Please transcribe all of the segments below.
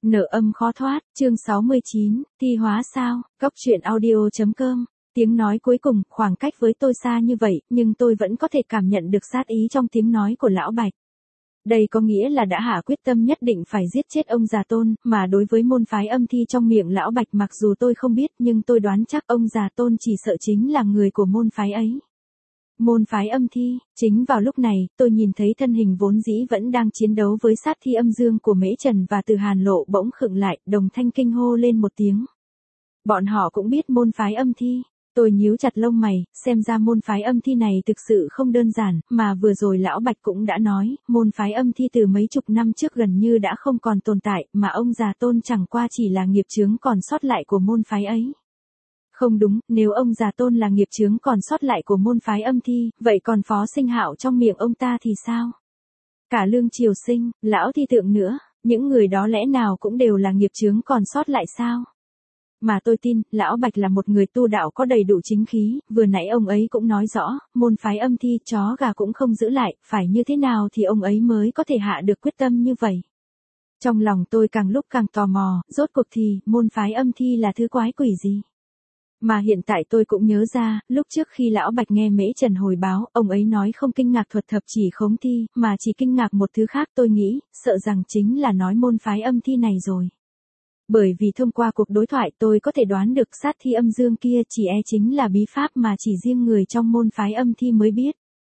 Nợ âm khó thoát, chương 69, thi hóa sao, góc truyện audio.com. Tiếng nói cuối cùng, khoảng cách với tôi xa như vậy, nhưng tôi vẫn có thể cảm nhận được sát ý trong tiếng nói của lão Bạch. Đây có nghĩa là đã hạ quyết tâm nhất định phải giết chết ông già Tôn, mà đối với môn phái âm thi trong miệng lão Bạch mặc dù tôi không biết nhưng tôi đoán chắc ông già Tôn chỉ sợ chính là người của môn phái ấy. Môn phái âm thi, chính vào lúc này, tôi nhìn thấy thân hình vốn dĩ vẫn đang chiến đấu với sát thi âm dương của Mễ Trần và Từ Hàn Lộ bỗng khựng lại, đồng thanh kinh hô lên một tiếng. Bọn họ cũng biết môn phái âm thi. Tôi nhíu chặt lông mày, xem ra môn phái âm thi này thực sự không đơn giản, mà vừa rồi lão Bạch cũng đã nói, môn phái âm thi từ mấy chục năm trước gần như đã không còn tồn tại, mà ông già Tôn chẳng qua chỉ là nghiệp chướng còn sót lại của môn phái ấy. Không đúng, nếu ông già Tôn là nghiệp chướng còn sót lại của môn phái âm thi, vậy còn Phó Sinh Hạo trong miệng ông ta thì sao? Cả Lương Triều Sinh, lão thi tượng nữa, những người đó lẽ nào cũng đều là nghiệp chướng còn sót lại sao? Mà tôi tin, lão Bạch là một người tu đạo có đầy đủ chính khí, vừa nãy ông ấy cũng nói rõ, môn phái âm thi chó gà cũng không giữ lại, phải như thế nào thì ông ấy mới có thể hạ được quyết tâm như vậy. Trong lòng tôi càng lúc càng tò mò, rốt cuộc thì, môn phái âm thi là thứ quái quỷ gì? Mà hiện tại tôi cũng nhớ ra, lúc trước khi lão Bạch nghe Mễ Trần hồi báo, ông ấy nói không kinh ngạc thuật thập chỉ khống thi, mà chỉ kinh ngạc một thứ khác tôi nghĩ, sợ rằng chính là nói môn phái âm thi này rồi. Bởi vì thông qua cuộc đối thoại tôi có thể đoán được sát thi âm dương kia chỉ chính là bí pháp mà chỉ riêng người trong môn phái âm thi mới biết.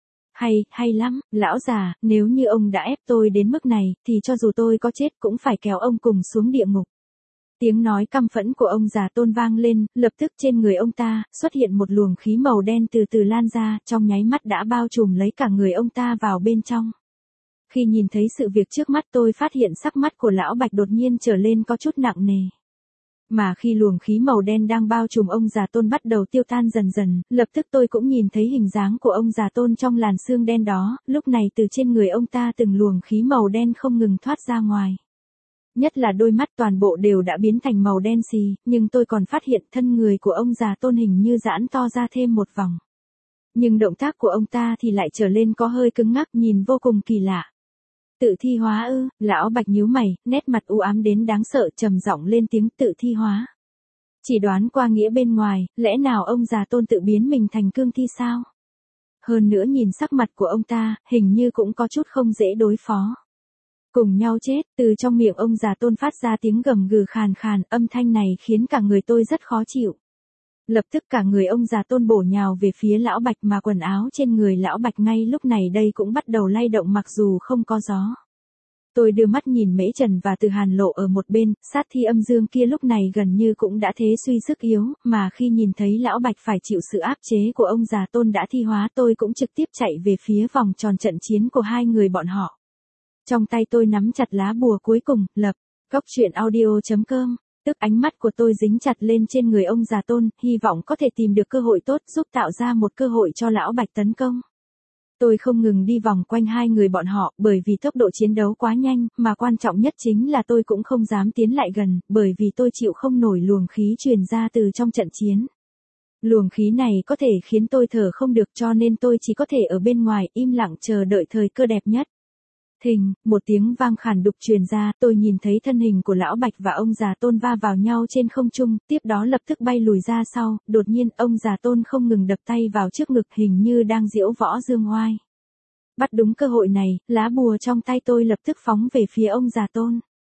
Hay lắm, lão già, nếu như ông đã ép tôi đến mức này, thì cho dù tôi có chết cũng phải kéo ông cùng xuống địa ngục. Tiếng nói căm phẫn của ông già Tôn vang lên, lập tức trên người ông ta, xuất hiện một luồng khí màu đen từ từ lan ra, trong nháy mắt đã bao trùm lấy cả người ông ta vào bên trong. Khi nhìn thấy sự việc trước mắt tôi phát hiện sắc mắt của lão Bạch đột nhiên trở lên có chút nặng nề. Mà khi luồng khí màu đen đang bao trùm ông già Tôn bắt đầu tiêu tan dần dần, lập tức tôi cũng nhìn thấy hình dáng của ông già Tôn trong làn sương đen đó, lúc này từ trên người ông ta từng luồng khí màu đen không ngừng thoát ra ngoài. Nhất là đôi mắt toàn bộ đều đã biến thành màu đen xì, nhưng tôi còn phát hiện thân người của ông già Tôn hình như giãn to ra thêm một vòng. Nhưng động tác của ông ta thì lại trở lên có hơi cứng ngắc nhìn vô cùng kỳ lạ. Tự thi hóa ư? Lão Bạch nhíu mày, nét mặt u ám đến đáng sợ trầm giọng lên tiếng tự thi hóa. Chỉ đoán qua nghĩa bên ngoài, lẽ nào ông già Tôn tự biến mình thành cương thi sao? Hơn nữa nhìn sắc mặt của ông ta, hình như cũng có chút không dễ đối phó. Cùng nhau chết, từ trong miệng ông già Tôn phát ra tiếng gầm gừ khàn khàn, âm thanh này khiến cả người tôi rất khó chịu. Lập tức cả người ông già Tôn bổ nhào về phía lão Bạch mà quần áo trên người lão Bạch ngay lúc này đây cũng bắt đầu lay động mặc dù không có gió. Tôi đưa mắt nhìn Mễ Trần và Từ Hàn Lộ ở một bên, sát thi âm dương kia lúc này gần như cũng đã thế suy sức yếu, mà khi nhìn thấy lão Bạch phải chịu sự áp chế của ông già Tôn đã thi hóa tôi cũng trực tiếp chạy về phía vòng tròn trận chiến của hai người bọn họ. Trong tay tôi nắm chặt lá bùa cuối cùng, lập, góc truyện audio.com. Tức ánh mắt của tôi dính chặt lên trên người ông già Tôn, hy vọng có thể tìm được cơ hội tốt giúp tạo ra một cơ hội cho lão Bạch tấn công. Tôi không ngừng đi vòng quanh hai người bọn họ, bởi vì tốc độ chiến đấu quá nhanh, mà quan trọng nhất chính là tôi cũng không dám tiến lại gần, bởi vì tôi chịu không nổi luồng khí truyền ra từ trong trận chiến. Luồng khí này có thể khiến tôi thở không được cho nên tôi chỉ có thể ở bên ngoài im lặng chờ đợi thời cơ đẹp nhất. Thình, một tiếng vang khàn đục truyền ra, tôi nhìn thấy thân hình của lão Bạch và ông già Tôn va vào nhau trên không trung, tiếp đó lập tức bay lùi ra sau, đột nhiên ông già Tôn không ngừng đập tay vào trước ngực hình như đang diễu võ dương oai. Bắt đúng cơ hội này, lá bùa trong tay tôi lập tức phóng về phía ông già Tôn.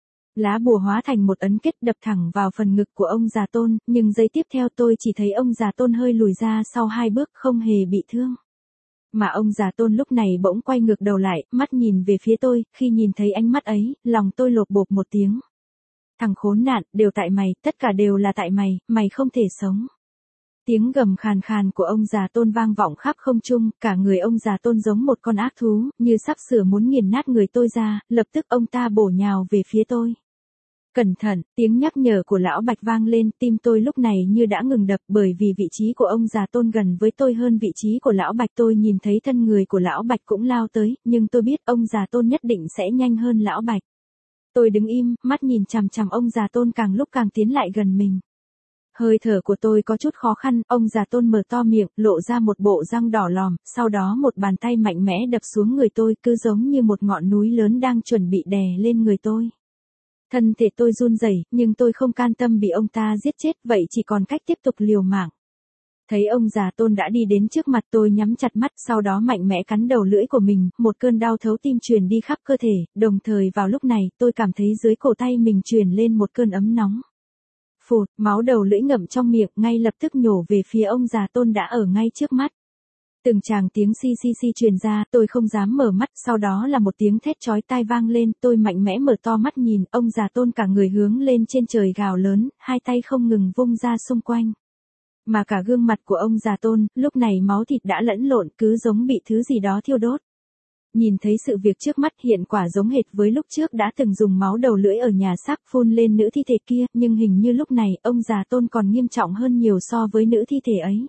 Lá bùa hóa thành một ấn kết đập thẳng vào phần ngực của ông già Tôn, nhưng giây tiếp theo tôi chỉ thấy ông già Tôn hơi lùi ra sau hai bước không hề bị thương. Mà ông già Tôn lúc này bỗng quay ngược đầu lại, mắt nhìn về phía tôi, khi nhìn thấy ánh mắt ấy, lòng tôi lột bột một tiếng. Thằng khốn nạn, đều tại mày, tất cả đều là tại mày, mày không thể sống. Tiếng gầm khàn khàn của ông già Tôn vang vọng khắp không trung, cả người ông già Tôn giống một con ác thú, như sắp sửa muốn nghiền nát người tôi ra, lập tức ông ta bổ nhào về phía tôi. Cẩn thận, tiếng nhắc nhở của lão Bạch vang lên, tim tôi lúc này như đã ngừng đập bởi vì vị trí của ông già Tôn gần với tôi hơn vị trí của lão Bạch. Tôi nhìn thấy thân người của lão Bạch cũng lao tới, nhưng tôi biết ông già Tôn nhất định sẽ nhanh hơn lão Bạch. Tôi đứng im, mắt nhìn chằm chằm ông già Tôn càng lúc càng tiến lại gần mình. Hơi thở của tôi có chút khó khăn, ông già Tôn mở to miệng, lộ ra một bộ răng đỏ lòm, sau đó một bàn tay mạnh mẽ đập xuống người tôi, cứ giống như một ngọn núi lớn đang chuẩn bị đè lên người tôi. Thân thể tôi run rẩy, nhưng tôi không can tâm bị ông ta giết chết, vậy chỉ còn cách tiếp tục liều mạng. Thấy ông già Tôn đã đi đến trước mặt, tôi nhắm chặt mắt, sau đó mạnh mẽ cắn đầu lưỡi của mình, một cơn đau thấu tim truyền đi khắp cơ thể, đồng thời vào lúc này, tôi cảm thấy dưới cổ tay mình truyền lên một cơn ấm nóng. Phụt, máu đầu lưỡi ngậm trong miệng, ngay lập tức nhổ về phía ông già Tôn đã ở ngay trước mắt. Từng tràng tiếng xi xi xi truyền ra, tôi không dám mở mắt, sau đó là một tiếng thét chói tai vang lên, tôi mạnh mẽ mở to mắt nhìn, ông già Tôn cả người hướng lên trên trời gào lớn, hai tay không ngừng vung ra xung quanh. Mà cả gương mặt của ông già Tôn, lúc này máu thịt đã lẫn lộn, cứ giống bị thứ gì đó thiêu đốt. Nhìn thấy sự việc trước mắt, hiện quả giống hệt với lúc trước đã từng dùng máu đầu lưỡi ở nhà xác phun lên nữ thi thể kia, nhưng hình như lúc này, ông già Tôn còn nghiêm trọng hơn nhiều so với nữ thi thể ấy.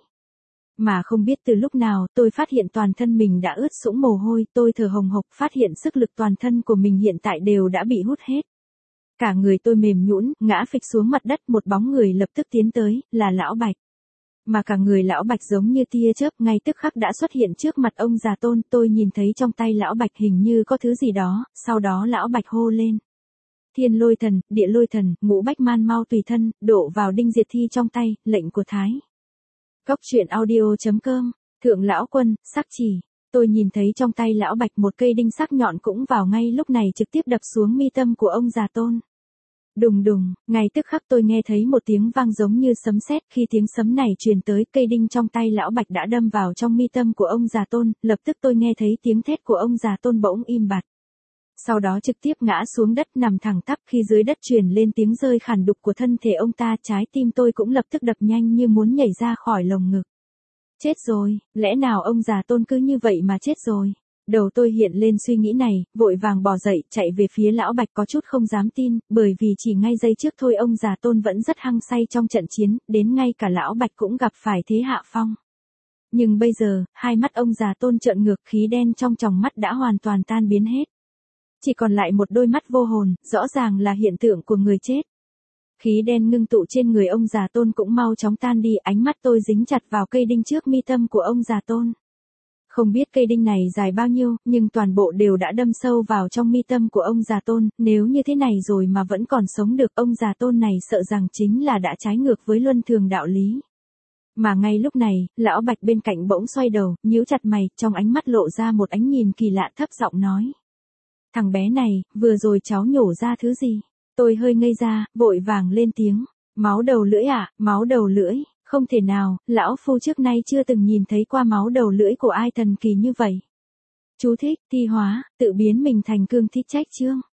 Mà không biết từ lúc nào, tôi phát hiện toàn thân mình đã ướt sũng mồ hôi, tôi thở hồng hộc, phát hiện sức lực toàn thân của mình hiện tại đều đã bị hút hết. Cả người tôi mềm nhũn, ngã phịch xuống mặt đất, một bóng người lập tức tiến tới, là Lão Bạch. Mà cả người Lão Bạch giống như tia chớp, ngay tức khắc đã xuất hiện trước mặt ông già Tôn, tôi nhìn thấy trong tay Lão Bạch hình như có thứ gì đó, sau đó Lão Bạch hô lên. Thiên lôi thần, địa lôi thần, ngũ bách man mau tùy thân, đổ vào đinh diệt thi trong tay, lệnh của Thái. Cốc truyện audio.com, Thượng Lão Quân, sắc chỉ. Tôi nhìn thấy trong tay Lão Bạch một cây đinh sắc nhọn cũng vào ngay lúc này trực tiếp đập xuống mi tâm của ông già Tôn. Đùng đùng, ngay tức khắc tôi nghe thấy một tiếng vang giống như sấm sét, khi tiếng sấm này truyền tới, cây đinh trong tay Lão Bạch đã đâm vào trong mi tâm của ông già Tôn, lập tức tôi nghe thấy tiếng thét của ông già Tôn bỗng im bặt. Sau đó trực tiếp ngã xuống đất nằm thẳng tắp, khi dưới đất truyền lên tiếng rơi khàn đục của thân thể ông ta, trái tim tôi cũng lập tức đập nhanh như muốn nhảy ra khỏi lồng ngực. Chết rồi, lẽ nào ông già Tôn cứ như vậy mà chết rồi? Đầu tôi hiện lên suy nghĩ này, vội vàng bò dậy, chạy về phía Lão Bạch có chút không dám tin, bởi vì chỉ ngay giây trước thôi ông già Tôn vẫn rất hăng say trong trận chiến, đến ngay cả Lão Bạch cũng gặp phải thế hạ phong. Nhưng bây giờ, hai mắt ông già Tôn trợn ngược, khí đen trong tròng mắt đã hoàn toàn tan biến hết. Chỉ còn lại một đôi mắt vô hồn, rõ ràng là hiện tượng của người chết. Khí đen ngưng tụ trên người ông già Tôn cũng mau chóng tan đi, ánh mắt tôi dính chặt vào cây đinh trước mi tâm của ông già Tôn. Không biết cây đinh này dài bao nhiêu, nhưng toàn bộ đều đã đâm sâu vào trong mi tâm của ông già Tôn, nếu như thế này rồi mà vẫn còn sống được, ông già Tôn này sợ rằng chính là đã trái ngược với luân thường đạo lý. Mà ngay lúc này, Lão Bạch bên cạnh bỗng xoay đầu, nhíu chặt mày, trong ánh mắt lộ ra một ánh nhìn kỳ lạ, thấp giọng nói. Thằng bé này, vừa rồi cháu nhổ ra thứ gì? Tôi hơi ngây ra, vội vàng lên tiếng. Máu đầu lưỡi à, máu đầu lưỡi, không thể nào, lão phu trước nay chưa từng nhìn thấy qua máu đầu lưỡi của ai thần kỳ như vậy. Chú thích, thi hóa, tự biến mình thành cương thiết trách chương.